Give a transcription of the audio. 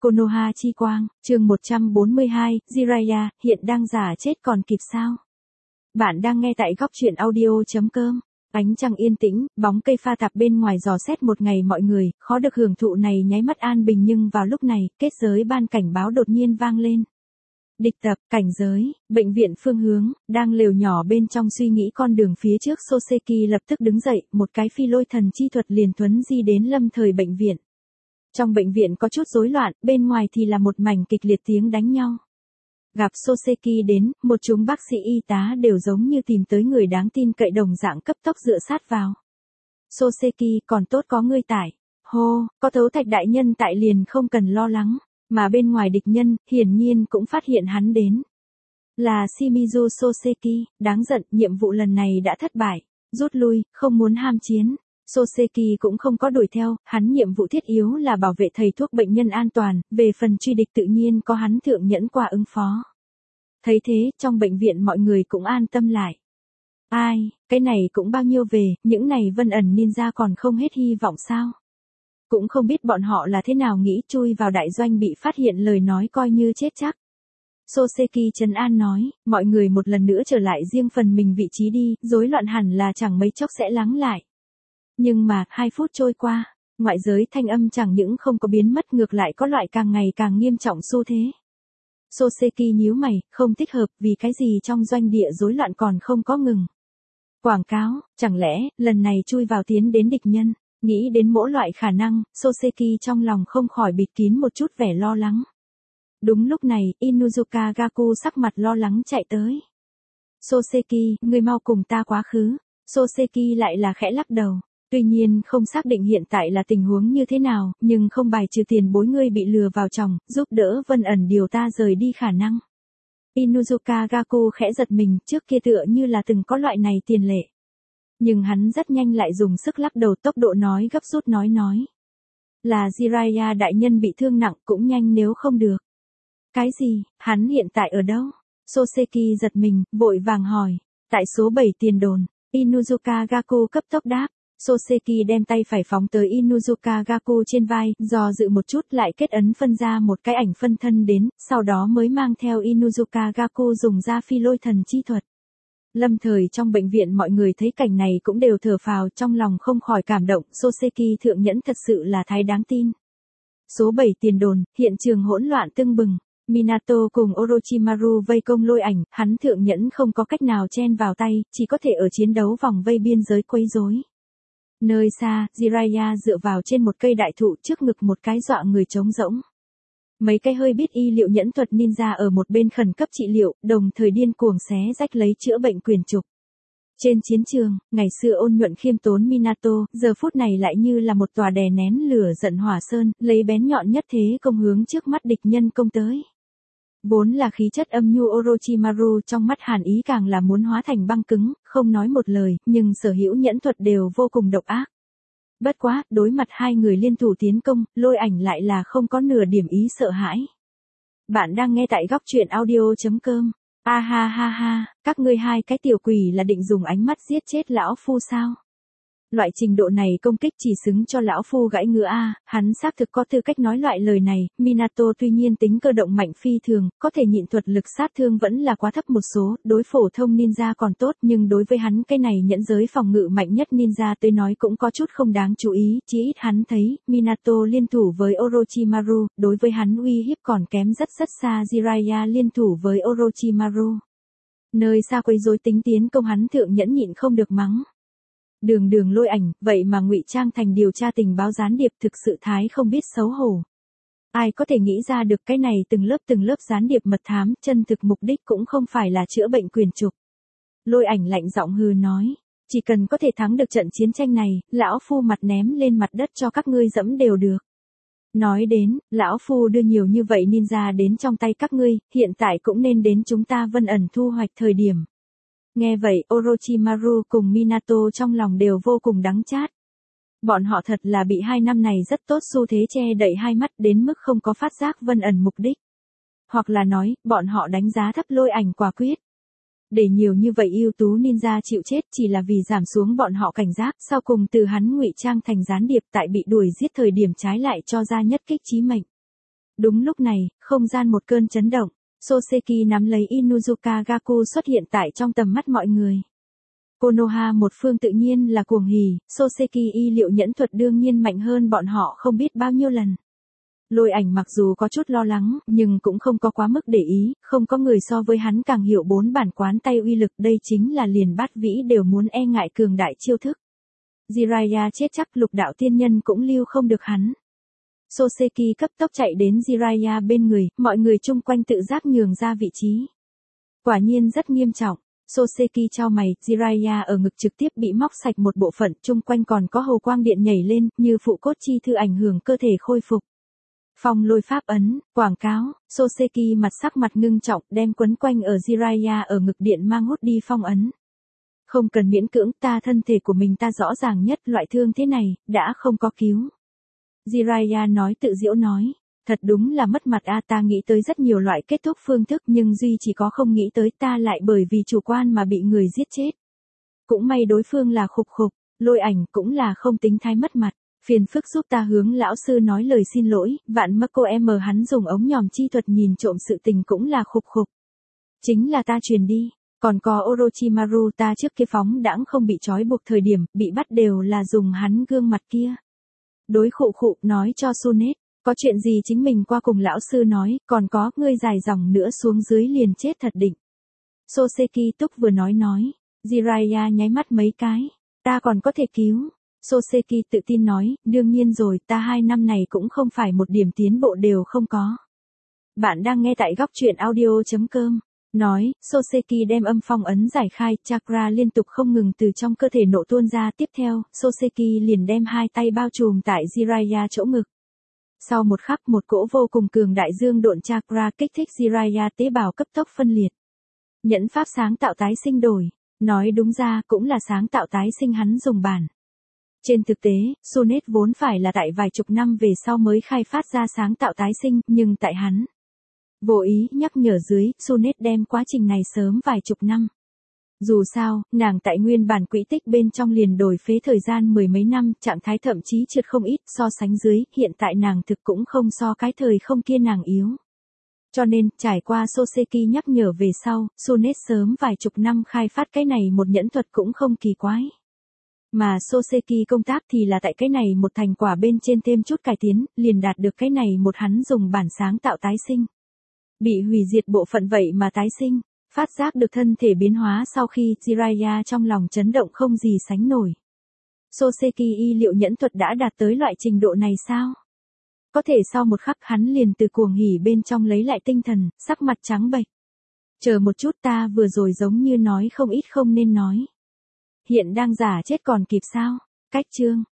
Konoha chi quang, chương 142, Jiraiya, hiện đang giả chết còn kịp sao? Bạn đang nghe tại góc truyện audio.com. Ánh trăng yên tĩnh, bóng cây pha tạp bên ngoài dò xét một ngày mọi người, khó được hưởng thụ này nháy mắt an bình, nhưng vào lúc này, kết giới ban cảnh báo đột nhiên vang lên. Địch tập, cảnh giới, bệnh viện phương hướng, đang lều nhỏ bên trong suy nghĩ con đường phía trước. Soseki lập tức đứng dậy, một cái phi lôi thần chi thuật liền thuấn di đến lâm thời bệnh viện. Trong bệnh viện có chút rối loạn, bên ngoài thì là một mảnh kịch liệt tiếng đánh nhau. Gặp Soseki đến, một chúng bác sĩ y tá đều giống như tìm tới người đáng tin cậy đồng dạng cấp tốc dựa sát vào. Soseki, còn tốt có ngươi tại. Hô, có Tấu Thạch đại nhân tại liền không cần lo lắng. Mà bên ngoài địch nhân, hiển nhiên cũng phát hiện hắn đến. Là Shimizu Soseki, đáng giận, nhiệm vụ lần này đã thất bại. Rút lui, không muốn ham chiến. Soseki cũng không có đuổi theo, hắn nhiệm vụ thiết yếu là bảo vệ thầy thuốc bệnh nhân an toàn, về phần truy địch tự nhiên có hắn thượng nhẫn qua ứng phó. Thấy thế, trong bệnh viện mọi người cũng an tâm lại. Ai, cái này cũng bao nhiêu về, những này Vân ẩn ninja còn không hết hy vọng sao? Cũng không biết bọn họ là thế nào nghĩ, chui vào đại doanh bị phát hiện lời nói coi như chết chắc. Soseki trấn an nói, mọi người một lần nữa trở lại riêng phần mình vị trí đi, rối loạn hẳn là chẳng mấy chốc sẽ lắng lại. Nhưng mà, 2 phút trôi qua, ngoại giới thanh âm chẳng những không có biến mất, ngược lại có loại càng ngày càng nghiêm trọng xu thế. Soseki nhíu mày, không thích hợp, vì cái gì trong doanh địa rối loạn còn không có ngừng. Quảng cáo, chẳng lẽ, lần này chui vào tiến đến địch nhân, nghĩ đến mỗi loại khả năng, Soseki trong lòng không khỏi bịt kín một chút vẻ lo lắng. Đúng lúc này, Inuzuka Gaku sắc mặt lo lắng chạy tới. Soseki, ngươi mau cùng ta quá khứ. Soseki lại là khẽ lắc đầu. Tuy nhiên không xác định hiện tại là tình huống như thế nào, nhưng không bài trừ tiền bối ngươi bị lừa vào chồng, giúp đỡ Vân ẩn điều ta rời đi khả năng. Inuzuka Gaku khẽ giật mình, trước kia tựa như là từng có loại này tiền lệ. Nhưng hắn rất nhanh lại dùng sức lắc đầu, tốc độ nói gấp rút nói. Là Jiraiya đại nhân bị thương nặng, cũng nhanh nếu không được. Cái gì, hắn hiện tại ở đâu? Soseki giật mình, vội vàng hỏi. Tại số 7 tiền đồn. Inuzuka Gaku cấp tốc đáp. Soseki đem tay phải phóng tới Inuzuka Gaku trên vai, dò dự một chút lại kết ấn phân ra một cái ảnh phân thân đến, sau đó mới mang theo Inuzuka Gaku dùng ra phi lôi thần chi thuật. Lâm thời trong bệnh viện mọi người thấy cảnh này cũng đều thở phào, trong lòng không khỏi cảm động, Soseki thượng nhẫn thật sự là thái đáng tin. Số 7 tiền đồn, hiện trường hỗn loạn tưng bừng. Minato cùng Orochimaru vây công Lôi Ảnh, hắn thượng nhẫn không có cách nào chen vào tay, chỉ có thể ở chiến đấu vòng vây biên giới quấy rối. Nơi xa, Jiraiya dựa vào trên một cây đại thụ, trước ngực một cái dọa người trống rỗng. Mấy cái hơi biết y liệu nhẫn thuật ninja ở một bên khẩn cấp trị liệu, đồng thời điên cuồng xé rách lấy chữa bệnh quyền trục. Trên chiến trường, ngày xưa ôn nhuận khiêm tốn Minato, giờ phút này lại như là một tòa đè nén lửa giận hỏa sơn, lấy bén nhọn nhất thế công hướng trước mắt địch nhân công tới. Vốn là khí chất âm nhu Orochimaru trong mắt hàn ý càng là muốn hóa thành băng cứng, không nói một lời, nhưng sở hữu nhẫn thuật đều vô cùng độc ác. Bất quá, đối mặt hai người liên thủ tiến công, Lôi Ảnh lại là không có nửa điểm ý sợ hãi. Bạn đang nghe tại góc truyện audio.com. A ha ha ha, các ngươi hai cái tiểu quỷ là định dùng ánh mắt giết chết lão phu sao? Loại trình độ này công kích chỉ xứng cho lão phu gãy ngựa a, hắn xác thực có tư cách nói loại lời này. Minato tuy nhiên tính cơ động mạnh phi thường, có thể nhịn thuật lực sát thương vẫn là quá thấp một số, đối phổ thông ninja còn tốt, nhưng đối với hắn cái này nhẫn giới phòng ngự mạnh nhất ninja tới nói cũng có chút không đáng chú ý, chỉ ít hắn thấy, Minato liên thủ với Orochimaru, đối với hắn uy hiếp còn kém rất xa Jiraiya liên thủ với Orochimaru. Nơi xa quấy rối tính tiến công hắn thượng nhẫn nhịn không được mắng. Đường Lôi Ảnh, vậy mà ngụy trang thành điều tra tình báo gián điệp, thực sự thái không biết xấu hổ. Ai có thể nghĩ ra được cái này từng lớp gián điệp mật thám, chân thực mục đích cũng không phải là chữa bệnh quyền trục. Lôi Ảnh lạnh giọng hừ nói, chỉ cần có thể thắng được trận chiến tranh này, lão phu mặt ném lên mặt đất cho các ngươi dẫm đều được. Nói đến, lão phu đưa nhiều như vậy ninja đến trong tay các ngươi, hiện tại cũng nên đến chúng ta Vân ẩn thu hoạch thời điểm. Nghe vậy, Orochimaru cùng Minato trong lòng đều vô cùng đắng chát. Bọn họ thật là bị 2 năm này rất tốt xu thế che đậy hai mắt đến mức không có phát giác Vân ẩn mục đích. Hoặc là nói, bọn họ đánh giá thấp Lôi Ảnh quả quyết. Để nhiều như vậy ưu tú ninja chịu chết chỉ là vì giảm xuống bọn họ cảnh giác, sau cùng từ hắn ngụy trang thành gián điệp tại bị đuổi giết thời điểm trái lại cho ra nhất kích chí mệnh. Đúng lúc này, không gian một cơn chấn động. Soseki nắm lấy Inuzuka Gaku xuất hiện tại trong tầm mắt mọi người. Konoha một phương tự nhiên là cuồng hỉ, Soseki y liệu nhẫn thuật đương nhiên mạnh hơn bọn họ không biết bao nhiêu lần. Lôi ảnh mặc dù có chút lo lắng, nhưng cũng không có quá mức để ý, không có người so với hắn càng hiểu 4 bản quán tay uy lực, đây chính là liền bát vĩ đều muốn e ngại cường đại chiêu thức. Jiraiya chết chắc, lục đạo tiên nhân cũng lưu không được hắn. Soseki cấp tốc chạy đến Jiraiya bên người, mọi người chung quanh tự giác nhường ra vị trí. Quả nhiên rất nghiêm trọng. Soseki chau mày, Jiraiya ở ngực trực tiếp bị móc sạch một bộ phận, chung quanh còn có hồ quang điện nhảy lên, như phụ cốt chi thư ảnh hưởng cơ thể khôi phục. Phong lôi pháp ấn, quảng cáo, Soseki sắc mặt ngưng trọng, đem quấn quanh ở Jiraiya ở ngực điện mang hút đi phong ấn. Không cần miễn cưỡng, ta thân thể của mình ta rõ ràng nhất, loại thương thế này, đã không có cứu. Jiraiya nói tự giễu nói, thật đúng là mất mặt a, ta nghĩ tới rất nhiều loại kết thúc phương thức nhưng duy chỉ có không nghĩ tới ta lại bởi vì chủ quan mà bị người giết chết. Cũng may đối phương là khục khục, lôi ảnh cũng là không tính thái mất mặt. Phiền phức giúp ta hướng lão sư nói lời xin lỗi, vạn mắc cô em hắn dùng ống nhòm chi thuật nhìn trộm sự tình cũng là khục khục. Chính là ta truyền đi, còn có Orochimaru ta trước kia phóng đãng không bị trói buộc thời điểm, bị bắt đều là dùng hắn gương mặt kia. Đối khụ khụ nói cho Sunet, có chuyện gì chính mình qua cùng lão sư nói, còn có, ngươi dài dòng nữa xuống dưới liền chết thật định. Soseki túc vừa nói, Jiraiya nháy mắt mấy cái, ta còn có thể cứu. Soseki tự tin nói, đương nhiên rồi, ta 2 năm này cũng không phải một điểm tiến bộ đều không có. Bạn đang nghe tại góc truyện audio.com. Nói, Soseki đem âm phong ấn giải khai, chakra liên tục không ngừng từ trong cơ thể nổ tuôn ra, tiếp theo, Soseki liền đem 2 tay bao trùm tại Jiraiya chỗ ngực. Sau một khắc một cỗ vô cùng cường đại dương độn chakra kích thích Jiraiya tế bào cấp tốc phân liệt. Nhẫn pháp sáng tạo tái sinh đổi, nói đúng ra cũng là sáng tạo tái sinh hắn dùng bản. Trên thực tế, Sunet vốn phải là tại vài chục năm về sau mới khai phát ra sáng tạo tái sinh, nhưng tại hắn vô ý nhắc nhở dưới, Sunet đem quá trình này sớm vài chục năm. Dù sao, nàng tại nguyên bản quỹ tích bên trong liền đổi phế thời gian 10 mấy năm, trạng thái thậm chí trượt không ít, so sánh dưới, hiện tại nàng thực cũng không so cái thời không kia nàng yếu. Cho nên, trải qua Soseki nhắc nhở về sau, Sunet sớm vài chục năm khai phát cái này một nhẫn thuật cũng không kỳ quái. Mà Soseki công tác thì là tại cái này một thành quả bên trên thêm chút cải tiến, liền đạt được cái này một hắn dùng bản sáng tạo tái sinh. Bị hủy diệt bộ phận vậy mà tái sinh, phát giác được thân thể biến hóa sau khi Jiraiya trong lòng chấn động không gì sánh nổi. Soseki y liệu nhẫn thuật đã đạt tới loại trình độ này sao? Có thể sau một khắc hắn liền từ cuồng hỉ bên trong lấy lại tinh thần, sắc mặt trắng bệch. Chờ một chút, ta vừa rồi giống như nói không ít không nên nói. Hiện đang giả chết còn kịp sao? Cách chương